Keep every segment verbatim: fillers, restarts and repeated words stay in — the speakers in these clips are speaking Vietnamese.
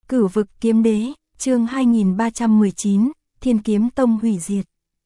Cửu vực kiếm đế, chương hai nghìn ba trăm mười chín, Thiên Kiếm Tông hủy diệt.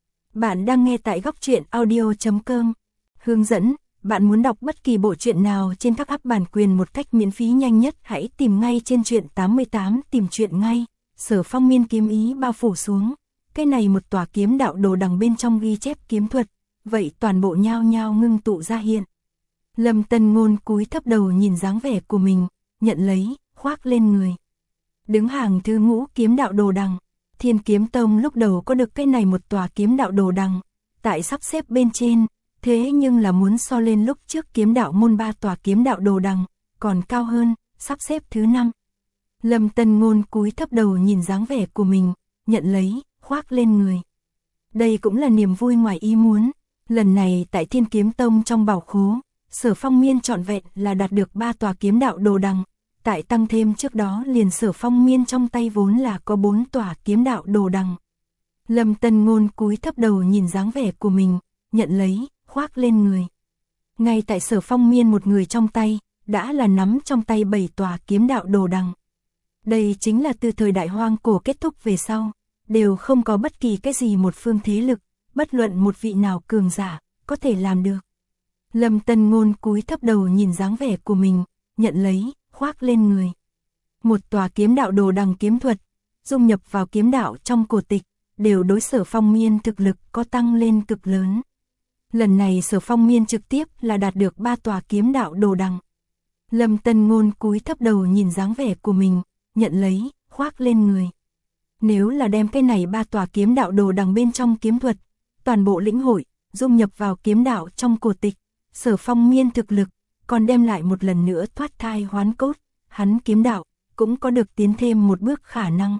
Bạn đang nghe tại góc truyện audio chấm com. Hướng dẫn, bạn muốn đọc bất kỳ bộ truyện nào trên các app bản quyền một cách miễn phí nhanh nhất, hãy tìm ngay trên truyện tám mươi tám, tìm truyện ngay. Sở Phong miên kiếm ý bao phủ xuống, cái này một tòa kiếm đạo đồ đằng bên trong ghi chép kiếm thuật, vậy toàn bộ nhao nhao ngưng tụ ra hiện. Lâm Tân Ngôn cúi thấp đầu nhìn dáng vẻ của mình, nhận lấy, khoác lên người. Đứng hàng thứ ngũ kiếm đạo đồ đằng, Thiên Kiếm Tông lúc đầu có được cái này một tòa kiếm đạo đồ đằng, tại sắp xếp bên trên, thế nhưng là muốn so lên lúc trước kiếm đạo môn ba tòa kiếm đạo đồ đằng, còn cao hơn, sắp xếp thứ năm. Lâm Tân Ngôn cúi thấp đầu nhìn dáng vẻ của mình, nhận lấy, khoác lên người. Đây cũng là niềm vui ngoài ý muốn, lần này tại Thiên Kiếm Tông trong bảo khố, Sở Phong miên trọn vẹn là đạt được ba tòa kiếm đạo đồ đằng. Tại tăng thêm trước đó liền Sở Phong miên trong tay vốn là có bốn tòa kiếm đạo đồ đằng. Lâm Tân Ngôn cúi thấp đầu nhìn dáng vẻ của mình, nhận lấy, khoác lên người. Ngay tại Sở Phong miên một người trong tay, đã là nắm trong tay bảy tòa kiếm đạo đồ đằng. Đây chính là từ thời đại hoang cổ kết thúc về sau, đều không có bất kỳ cái gì một phương thế lực, bất luận một vị nào cường giả, có thể làm được. Lâm Tân Ngôn cúi thấp đầu nhìn dáng vẻ của mình, nhận lấy, khoác lên người. Một tòa kiếm đạo đồ đằng kiếm thuật, dung nhập vào kiếm đạo trong cổ tịch, đều đối Sở Phong miên thực lực có tăng lên cực lớn. Lần này Sở Phong miên trực tiếp là đạt được ba tòa kiếm đạo đồ đằng. Lâm Tân Ngôn cúi thấp đầu nhìn dáng vẻ của mình, nhận lấy, khoác lên người. Nếu là đem cái này ba tòa kiếm đạo đồ đằng bên trong kiếm thuật, toàn bộ lĩnh hội, dung nhập vào kiếm đạo trong cổ tịch, Sở Phong miên thực lực, còn đem lại một lần nữa thoát thai hoán cốt, hắn kiếm đạo, cũng có được tiến thêm một bước khả năng.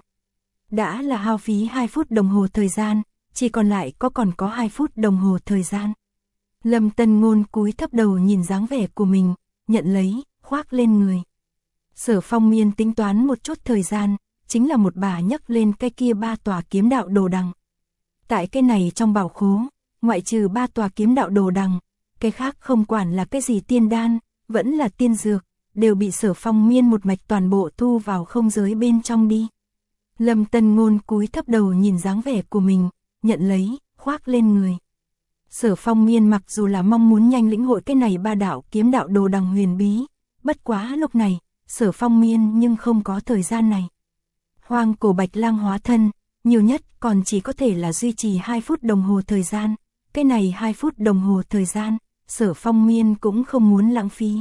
Đã là hao phí hai phút đồng hồ thời gian, chỉ còn lại có còn có hai phút đồng hồ thời gian. Lâm Tân Ngôn cúi thấp đầu nhìn dáng vẻ của mình, nhận lấy, khoác lên người. Sở Phong miên tính toán một chút thời gian, chính là một bà nhấc lên cái kia ba tòa kiếm đạo đồ đằng. Tại cái này trong bảo khố, ngoại trừ ba tòa kiếm đạo đồ đằng, cái khác không quản là cái gì tiên đan, vẫn là tiên dược, đều bị Sở Phong miên một mạch toàn bộ thu vào không giới bên trong đi. Lâm Tân Ngôn cúi thấp đầu nhìn dáng vẻ của mình, nhận lấy, khoác lên người. Sở Phong miên mặc dù là mong muốn nhanh lĩnh hội cái này ba đạo kiếm đạo đồ đằng huyền bí, bất quá lúc này, Sở Phong miên nhưng không có thời gian này. Hoang cổ bạch lang hóa thân, nhiều nhất còn chỉ có thể là duy trì hai phút đồng hồ thời gian, cái này hai phút đồng hồ thời gian, Sở Phong miên cũng không muốn lãng phí.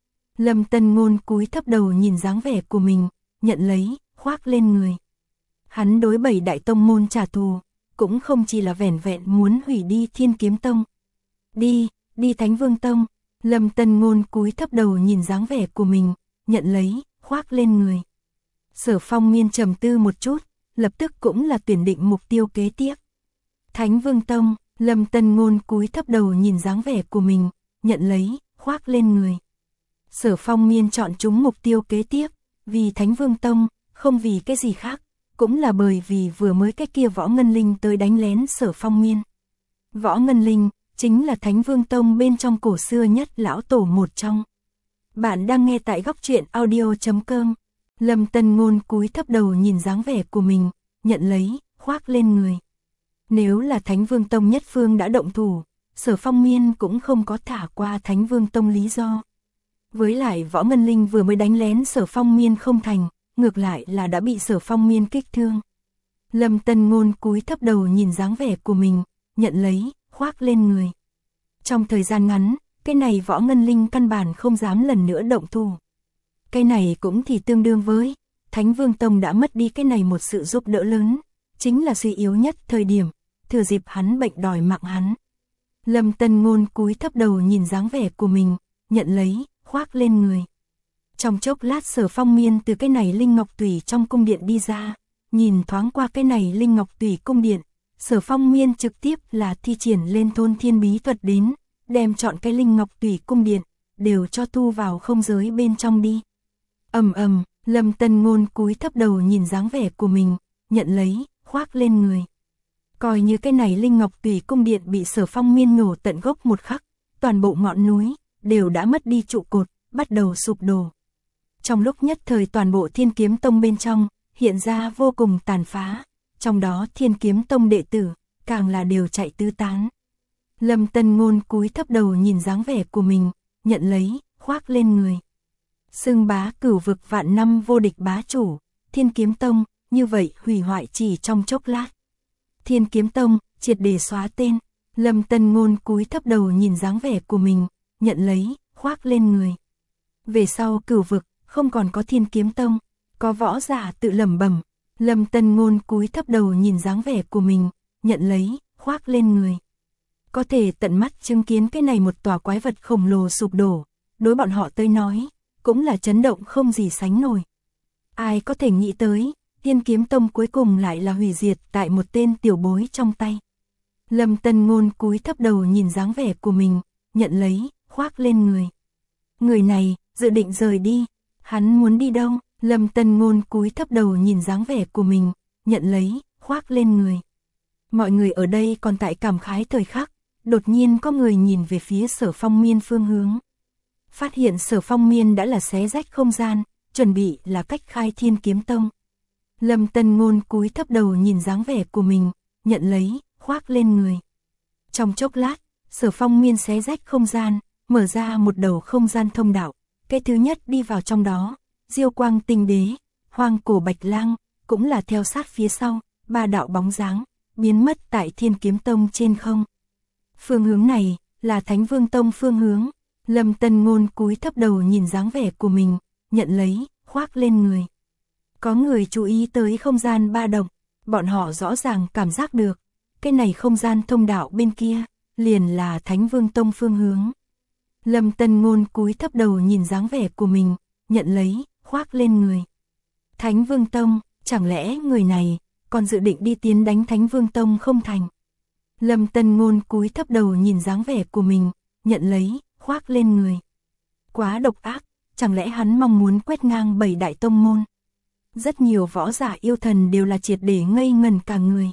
Lâm Tân Ngôn cúi thấp đầu nhìn dáng vẻ của mình, nhận lấy, khoác lên người. Hắn đối bảy đại tông môn trả thù, cũng không chỉ là vẻn vẹn muốn hủy đi Thiên Kiếm Tông. Đi, đi Thánh Vương Tông. Lâm Tân Ngôn cúi thấp đầu nhìn dáng vẻ của mình, nhận lấy, khoác lên người. Sở Phong miên trầm tư một chút, lập tức cũng là tuyển định mục tiêu kế tiếp. Thánh Vương Tông. Lâm Tân Ngôn cúi thấp đầu nhìn dáng vẻ của mình, nhận lấy, khoác lên người. Sở Phong miên chọn chúng mục tiêu kế tiếp, vì Thánh Vương Tông, không vì cái gì khác, cũng là bởi vì vừa mới cái kia Võ Ngân Linh tới đánh lén Sở Phong miên. Võ Ngân Linh, chính là Thánh Vương Tông bên trong cổ xưa nhất lão tổ một trong. Bạn đang nghe tại góc truyện audio chấm com. Lâm Tân Ngôn cúi thấp đầu nhìn dáng vẻ của mình, nhận lấy, khoác lên người. Nếu là Thánh Vương Tông nhất phương đã động thủ, Sở Phong miên cũng không có thả qua Thánh Vương Tông lý do. Với lại Võ Ngân Linh vừa mới đánh lén Sở Phong miên không thành, ngược lại là đã bị Sở Phong miên kích thương. Lâm Tân Ngôn cúi thấp đầu nhìn dáng vẻ của mình, nhận lấy, khoác lên người. Trong thời gian ngắn, cái này Võ Ngân Linh căn bản không dám lần nữa động thủ. Cái này cũng thì tương đương với Thánh Vương Tông đã mất đi cái này một sự giúp đỡ lớn, chính là suy yếu nhất thời điểm, thừa dịp hắn bệnh đòi mạng hắn. Lâm Tân Ngôn cúi thấp đầu nhìn dáng vẻ của mình, nhận lấy, khoác lên người. Trong chốc lát Sở Phong miên từ cái này Linh Ngọc Tủy trong cung điện đi ra, nhìn thoáng qua cái này Linh Ngọc Tủy cung điện, Sở Phong miên trực tiếp là thi triển lên thôn thiên bí thuật đến, đem chọn cái Linh Ngọc Tủy cung điện, đều cho thu vào không giới bên trong đi. Ầm ầm, Lâm Tân Ngôn cúi thấp đầu nhìn dáng vẻ của mình, nhận lấy, khoác lên người. Coi như cái này Linh Ngọc Tủy cung điện bị Sở Phong miên nổ tận gốc một khắc, toàn bộ ngọn núi đều đã mất đi trụ cột, bắt đầu sụp đổ. Trong lúc nhất thời toàn bộ Thiên Kiếm Tông bên trong, hiện ra vô cùng tàn phá, trong đó Thiên Kiếm Tông đệ tử, càng là đều chạy tứ tán. Lâm Tân Ngôn cúi thấp đầu nhìn dáng vẻ của mình, nhận lấy, khoác lên người. Xưng bá cửu vực vạn năm vô địch bá chủ, Thiên Kiếm Tông, như vậy hủy hoại chỉ trong chốc lát. Thiên Kiếm Tông, triệt để xóa tên, Lâm Tân Ngôn cúi thấp đầu nhìn dáng vẻ của mình, nhận lấy, khoác lên người. Về sau cửu vực, không còn có Thiên Kiếm Tông, có võ giả tự lẩm bẩm. Lâm Tân Ngôn cúi thấp đầu nhìn dáng vẻ của mình, nhận lấy, khoác lên người. Có thể tận mắt chứng kiến cái này một tòa quái vật khổng lồ sụp đổ, đối bọn họ tới nói, cũng là chấn động không gì sánh nổi. Ai có thể nghĩ tới, Thiên Kiếm Tông cuối cùng lại là hủy diệt tại một tên tiểu bối trong tay. Lâm Tân Ngôn cúi thấp đầu nhìn dáng vẻ của mình, nhận lấy, khoác lên người. Người này, dự định rời đi, hắn muốn đi đâu? Lâm Tân Ngôn cúi thấp đầu nhìn dáng vẻ của mình, nhận lấy, khoác lên người. Mọi người ở đây còn tại cảm khái thời khắc, đột nhiên có người nhìn về phía Sở Phong Miên phương hướng. Phát hiện Sở Phong Miên đã là xé rách không gian, chuẩn bị là cách khai Thiên Kiếm Tông. Lâm Tân Ngôn cúi thấp đầu nhìn dáng vẻ của mình, nhận lấy, khoác lên người. Trong chốc lát, Sở Phong Miên xé rách không gian, mở ra một đầu không gian thông đạo. Cái thứ nhất đi vào trong đó, Diêu Quang Tinh Đế, Hoang Cổ Bạch Lang, cũng là theo sát phía sau, ba đạo bóng dáng, biến mất tại Thiên Kiếm Tông trên không. Phương hướng này, là Thánh Vương Tông phương hướng. Lâm Tân Ngôn cúi thấp đầu nhìn dáng vẻ của mình, nhận lấy, khoác lên người. Có người chú ý tới không gian ba động, bọn họ rõ ràng cảm giác được, cái này không gian thông đạo bên kia, liền là Thánh Vương Tông phương hướng. Lâm Tân Ngôn cúi thấp đầu nhìn dáng vẻ của mình, nhận lấy, khoác lên người. Thánh Vương Tông, chẳng lẽ người này còn dự định đi tiến đánh Thánh Vương Tông không thành? Lâm Tân Ngôn cúi thấp đầu nhìn dáng vẻ của mình, nhận lấy, khoác lên người. Quá độc ác, chẳng lẽ hắn mong muốn quét ngang bảy đại tông môn? Rất nhiều võ giả yêu thần đều là triệt để ngây ngần cả người.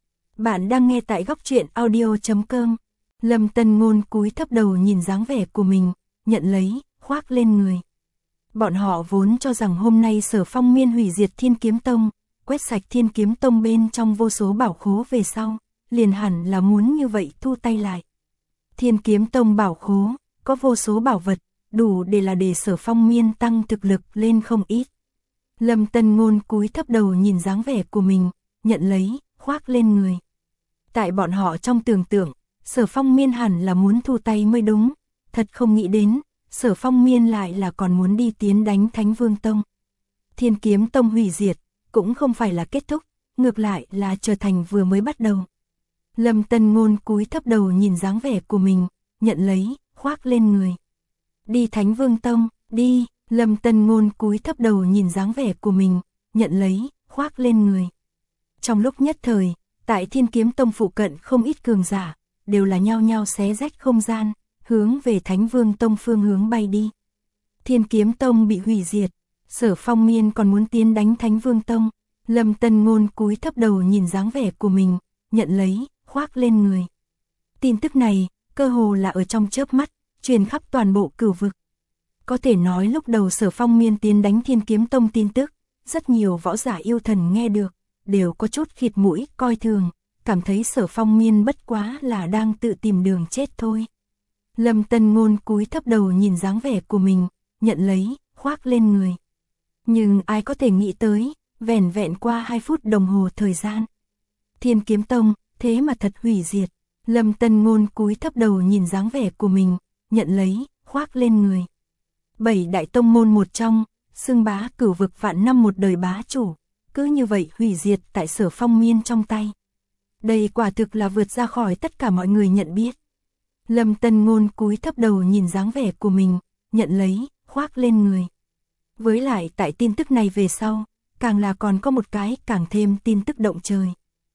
Bạn đang nghe tại góc truyện audio chấm com. Lâm Tân Ngôn cúi thấp đầu nhìn dáng vẻ của mình, nhận lấy, khoác lên người. Bọn họ vốn cho rằng hôm nay Sở Phong Miên hủy diệt Thiên Kiếm Tông, quét sạch Thiên Kiếm Tông bên trong vô số bảo khố về sau, liền hẳn là muốn như vậy thu tay lại. Thiên Kiếm Tông bảo khố, có vô số bảo vật, đủ để là để Sở Phong Miên tăng thực lực lên không ít. Lâm Tân Ngôn cúi thấp đầu nhìn dáng vẻ của mình, nhận lấy, khoác lên người. Tại bọn họ trong tưởng tượng, Sở Phong Miên hẳn là muốn thu tay mới đúng, thật không nghĩ đến, Sở Phong Miên lại là còn muốn đi tiến đánh Thánh Vương Tông. Thiên Kiếm Tông hủy diệt, cũng không phải là kết thúc, ngược lại là trở thành vừa mới bắt đầu. Lâm Tân Ngôn cúi thấp đầu nhìn dáng vẻ của mình, nhận lấy, khoác lên người. Đi Thánh Vương Tông, đi, Lâm Tân Ngôn cúi thấp đầu nhìn dáng vẻ của mình, nhận lấy, khoác lên người. Trong lúc nhất thời, tại Thiên Kiếm Tông phụ cận không ít cường giả, đều là nhao nhao xé rách không gian, hướng về Thánh Vương Tông phương hướng bay đi. Thiên Kiếm Tông bị hủy diệt, Sở Phong Miên còn muốn tiến đánh Thánh Vương Tông. Lâm Tân Ngôn cúi thấp đầu nhìn dáng vẻ của mình, nhận lấy, khoác lên người. Tin tức này, cơ hồ là ở trong chớp mắt, truyền khắp toàn bộ cửu vực. Có thể nói lúc đầu Sở Phong Miên tiến đánh Thiên Kiếm Tông tin tức, rất nhiều võ giả yêu thần nghe được, đều có chút khịt mũi, coi thường, cảm thấy Sở Phong Miên bất quá là đang tự tìm đường chết thôi. Lâm Tân Ngôn cúi thấp đầu nhìn dáng vẻ của mình, nhận lấy, khoác lên người. Nhưng ai có thể nghĩ tới, vẻn vẹn qua hai phút đồng hồ thời gian, Thiên Kiếm Tông, thế mà thật hủy diệt. Lâm Tân Ngôn cúi thấp đầu nhìn dáng vẻ của mình, nhận lấy, khoác lên người. Bảy đại tông môn một trong, xưng bá cửu vực vạn năm một đời bá chủ, cứ như vậy hủy diệt tại Sở Phong Miên trong tay. Đây quả thực là vượt ra khỏi tất cả mọi người nhận biết. Lâm Tân Ngôn cúi thấp đầu nhìn dáng vẻ của mình, nhận lấy, khoác lên người. Với lại tại tin tức này về sau, càng là còn có một cái càng thêm tin tức động trời.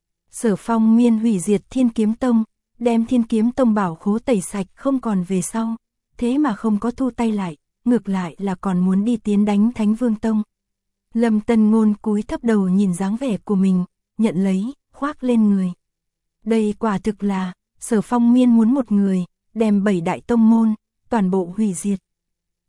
Sở Phong Miên hủy diệt Thiên Kiếm Tông, đem Thiên Kiếm Tông bảo khố tẩy sạch không còn về sau, thế mà không có thu tay lại, ngược lại là còn muốn đi tiến đánh Thánh Vương Tông. Lâm Tân Ngôn cúi thấp đầu nhìn dáng vẻ của mình, nhận lấy, khoác lên người. Đây quả thực là, Sở Phong Miên muốn một người, đem bảy đại tông môn, toàn bộ hủy diệt.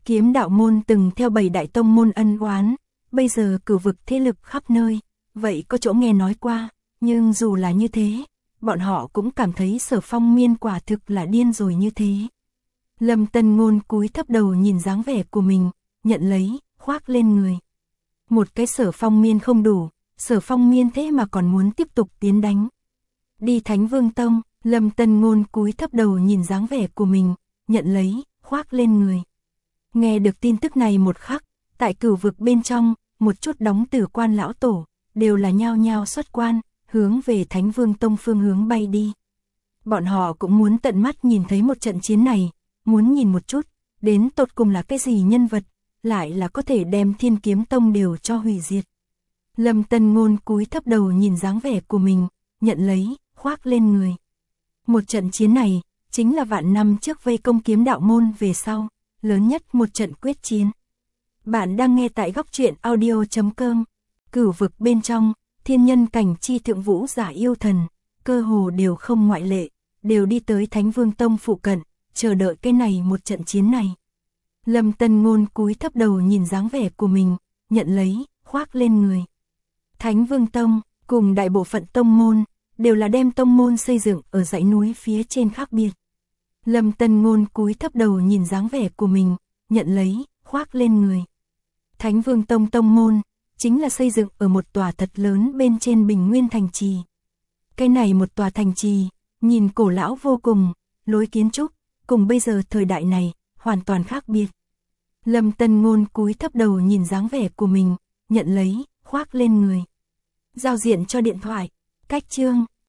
Kiếm đạo môn từng theo bảy đại tông môn ân oán, bây giờ cửu vực thế lực khắp nơi, vậy có chỗ nghe nói qua, nhưng dù là như thế, bọn họ cũng cảm thấy Sở Phong Miên quả thực là điên rồi như thế. Lâm Tân Ngôn cúi thấp đầu nhìn dáng vẻ của mình, nhận lấy, khoác lên người. Một cái Sở Phong Miên không đủ, Sở Phong Miên thế mà còn muốn tiếp tục tiến đánh. Đi Thánh Vương Tông, Lâm Tân Ngôn cúi thấp đầu nhìn dáng vẻ của mình, nhận lấy, khoác lên người. Nghe được tin tức này một khắc, tại cửu vực bên trong, một chút đóng tử quan lão tổ, đều là nhao nhao xuất quan, hướng về Thánh Vương Tông phương hướng bay đi. Bọn họ cũng muốn tận mắt nhìn thấy một trận chiến này, muốn nhìn một chút, đến tột cùng là cái gì nhân vật, lại là có thể đem Thiên Kiếm Tông đều cho hủy diệt. Lâm Tân Ngôn cúi thấp đầu nhìn dáng vẻ của mình, nhận lấy, khoác lên người. Một trận chiến này, chính là vạn năm trước vây công kiếm đạo môn về sau, lớn nhất một trận quyết chiến. Bạn đang nghe tại góc truyện audio chấm com. Cửu vực bên trong, thiên nhân cảnh chi thượng vũ giả yêu thần, cơ hồ đều không ngoại lệ, đều đi tới Thánh Vương Tông phụ cận, chờ đợi cái này một trận chiến này. Lâm Tân Ngôn cúi thấp đầu nhìn dáng vẻ của mình, nhận lấy, khoác lên người. Thánh Vương Tông, cùng đại bộ phận tông môn, đều là đem tông môn xây dựng ở dãy núi phía trên khác biệt. Lâm Tân Ngôn cúi thấp đầu nhìn dáng vẻ của mình, nhận lấy, khoác lên người. Thánh Vương Tông tông môn, chính là xây dựng ở một tòa thật lớn bên trên Bình Nguyên thành trì. Cái này một tòa thành trì, nhìn cổ lão vô cùng, lối kiến trúc, cùng bây giờ thời đại này, hoàn toàn khác biệt. Lâm Tân Ngôn cúi thấp đầu nhìn dáng vẻ của mình, nhận lấy, khoác lên người. Giao diện cho điện thoại, cách chương.